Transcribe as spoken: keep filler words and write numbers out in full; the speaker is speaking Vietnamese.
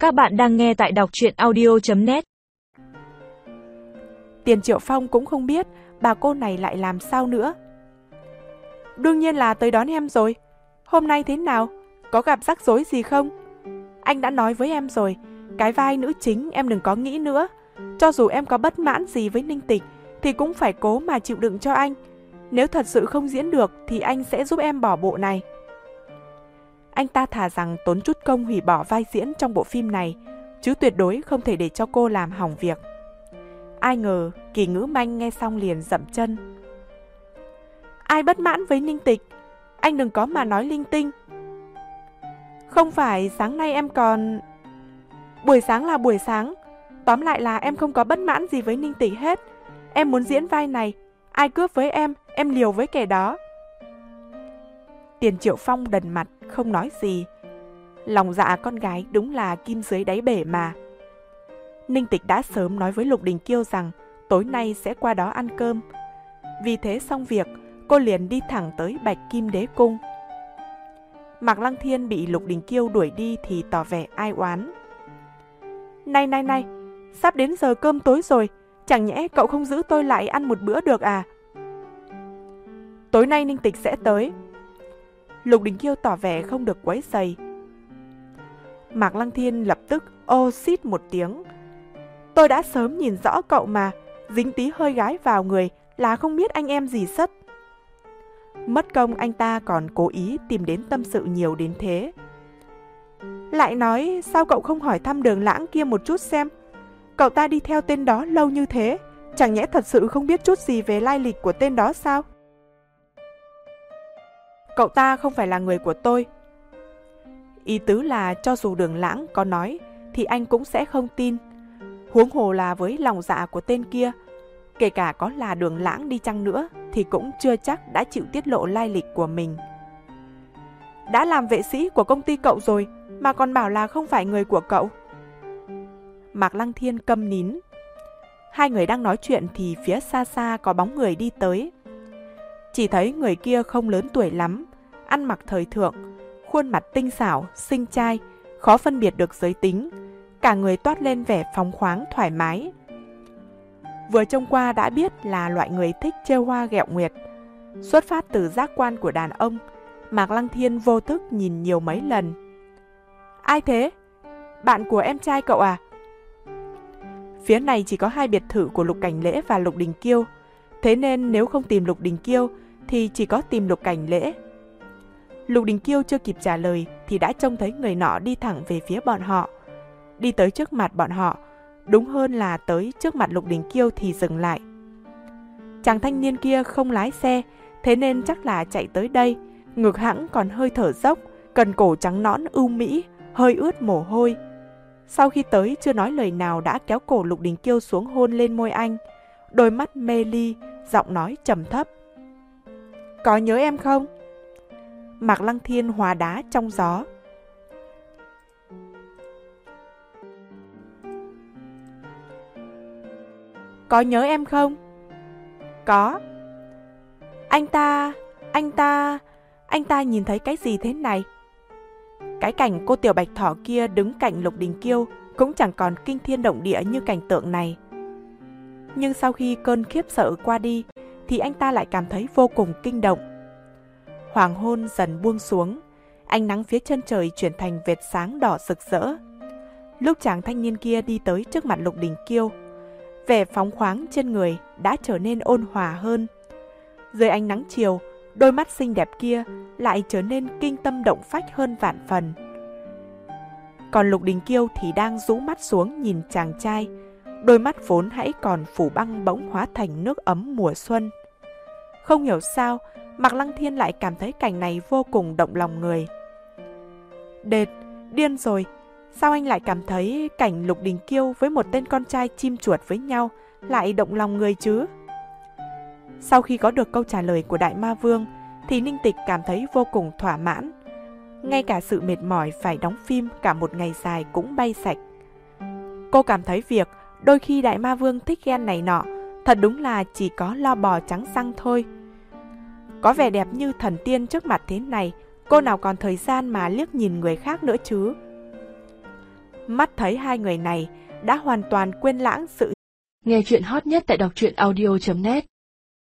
Các bạn đang nghe tại đọc truyện audio chấm net. Tiền Triệu Phong cũng không biết bà cô này lại làm sao nữa. Đương nhiên là tới đón em rồi. Hôm nay thế nào? Có gặp rắc rối gì không? Anh đã nói với em rồi, cái vai nữ chính em đừng có nghĩ nữa. Cho dù em có bất mãn gì với Ninh Tịch thì cũng phải cố mà chịu đựng cho anh. Nếu thật sự không diễn được thì anh sẽ giúp em bỏ bộ này. Anh ta thà rằng tốn chút công hủy bỏ vai diễn trong bộ phim này, chứ tuyệt đối không thể để cho cô làm hỏng việc. Ai ngờ Kỳ Ngữ Manh nghe xong liền dậm chân. Ai bất mãn với Ninh Tịch? Anh đừng có mà nói linh tinh. Không phải sáng nay em còn... Buổi sáng là buổi sáng. Tóm lại là em không có bất mãn gì với Ninh Tịch hết. Em muốn diễn vai này. Ai cướp với em, em liều với kẻ đó. Tiền Triệu Phong đần mặt, không nói gì. Lòng dạ con gái đúng là kim dưới đáy bể mà. Ninh Tịch đã sớm nói với Lục Đình Kiêu rằng tối nay sẽ qua đó ăn cơm. Vì thế xong việc, cô liền đi thẳng tới Bạch Kim Đế Cung. Mạc Lăng Thiên bị Lục Đình Kiêu đuổi đi thì tỏ vẻ ai oán. Này này này, sắp đến giờ cơm tối rồi, chẳng nhẽ cậu không giữ tôi lại ăn một bữa được à? Tối nay Ninh Tịch sẽ tới. Lục Đình Kiêu tỏ vẻ không được quấy rầy. Mạc Lăng Thiên lập tức ô xít một tiếng. Tôi đã sớm nhìn rõ cậu mà, dính tí hơi gái vào người là không biết anh em gì sất. Mất công anh ta còn cố ý tìm đến tâm sự nhiều đến thế. Lại nói sao cậu không hỏi thăm Đường Lãng kia một chút xem. Cậu ta đi theo tên đó lâu như thế, chẳng nhẽ thật sự không biết chút gì về lai lịch của tên đó sao? Cậu ta không phải là người của tôi. Ý tứ là cho dù Đường Lãng có nói thì anh cũng sẽ không tin. Huống hồ là với lòng dạ của tên kia, kể cả có là Đường Lãng đi chăng nữa thì cũng chưa chắc đã chịu tiết lộ lai lịch của mình. Đã làm vệ sĩ của công ty cậu rồi mà còn bảo là không phải người của cậu. Mạc Lăng Thiên câm nín. Hai người đang nói chuyện thì phía xa xa có bóng người đi tới. Chỉ thấy người kia không lớn tuổi lắm, ăn mặc thời thượng, khuôn mặt tinh xảo, xinh trai, khó phân biệt được giới tính. Cả người toát lên vẻ phóng khoáng thoải mái. Vừa trông qua đã biết là loại người thích trêu hoa ghẹo nguyệt. Xuất phát từ giác quan của đàn ông, Mạc Lăng Thiên vô thức nhìn nhiều mấy lần. Ai thế? Bạn của em trai cậu à? Phía này chỉ có hai biệt thự của Lục Cảnh Lễ và Lục Đình Kiêu. Thế nên nếu không tìm Lục Đình Kiêu thì chỉ có tìm Lục Cảnh Lễ. Lục Đình Kiêu chưa kịp trả lời thì đã trông thấy người nọ đi thẳng về phía bọn họ. Đi tới trước mặt bọn họ, đúng hơn là tới trước mặt Lục Đình Kiêu thì dừng lại. Chàng thanh niên kia không lái xe, thế nên chắc là chạy tới đây, ngực hãng còn hơi thở dốc, cần cổ trắng nõn ưu mỹ, hơi ướt mồ hôi. Sau khi tới chưa nói lời nào đã kéo cổ Lục Đình Kiêu xuống hôn lên môi anh, đôi mắt mê ly, giọng nói trầm thấp. Có nhớ em không? Mạc Lăng Thiên hóa đá trong gió. Có nhớ em không? Có. Anh ta, anh ta, anh ta nhìn thấy cái gì thế này? Cái cảnh cô Tiểu Bạch Thỏ kia đứng cạnh Lục Đình Kiêu cũng chẳng còn kinh thiên động địa như cảnh tượng này. Nhưng sau khi cơn khiếp sợ qua đi thì anh ta lại cảm thấy vô cùng kinh động. Hoàng hôn dần buông xuống, ánh nắng phía chân trời chuyển thành vệt sáng đỏ rực rỡ. Lúc chàng thanh niên kia đi tới trước mặt Lục Đình Kiêu, vẻ phóng khoáng trên người đã trở nên ôn hòa hơn. Dưới ánh nắng chiều, đôi mắt xinh đẹp kia lại trở nên kinh tâm động phách hơn vạn phần. Còn Lục Đình Kiêu thì đang rũ mắt xuống nhìn chàng trai, đôi mắt vốn hãy còn phủ băng bỗng hóa thành nước ấm mùa xuân. Không hiểu sao, Mạc Lăng Thiên lại cảm thấy cảnh này vô cùng động lòng người. Đệt, điên rồi, sao anh lại cảm thấy cảnh Lục Đình Kiêu với một tên con trai chim chuột với nhau lại động lòng người chứ? Sau khi có được câu trả lời của Đại Ma Vương thì Ninh Tịch cảm thấy vô cùng thỏa mãn. Ngay cả sự mệt mỏi phải đóng phim cả một ngày dài cũng bay sạch. Cô cảm thấy việc đôi khi Đại Ma Vương thích ghen này nọ thật đúng là chỉ có lo bò trắng răng thôi. Có vẻ đẹp như thần tiên trước mặt thế này, cô nào còn thời gian mà liếc nhìn người khác nữa chứ. Mắt thấy hai người này đã hoàn toàn quên lãng sự. Nghe chuyện hot nhất tại đọc truyện audio chấm net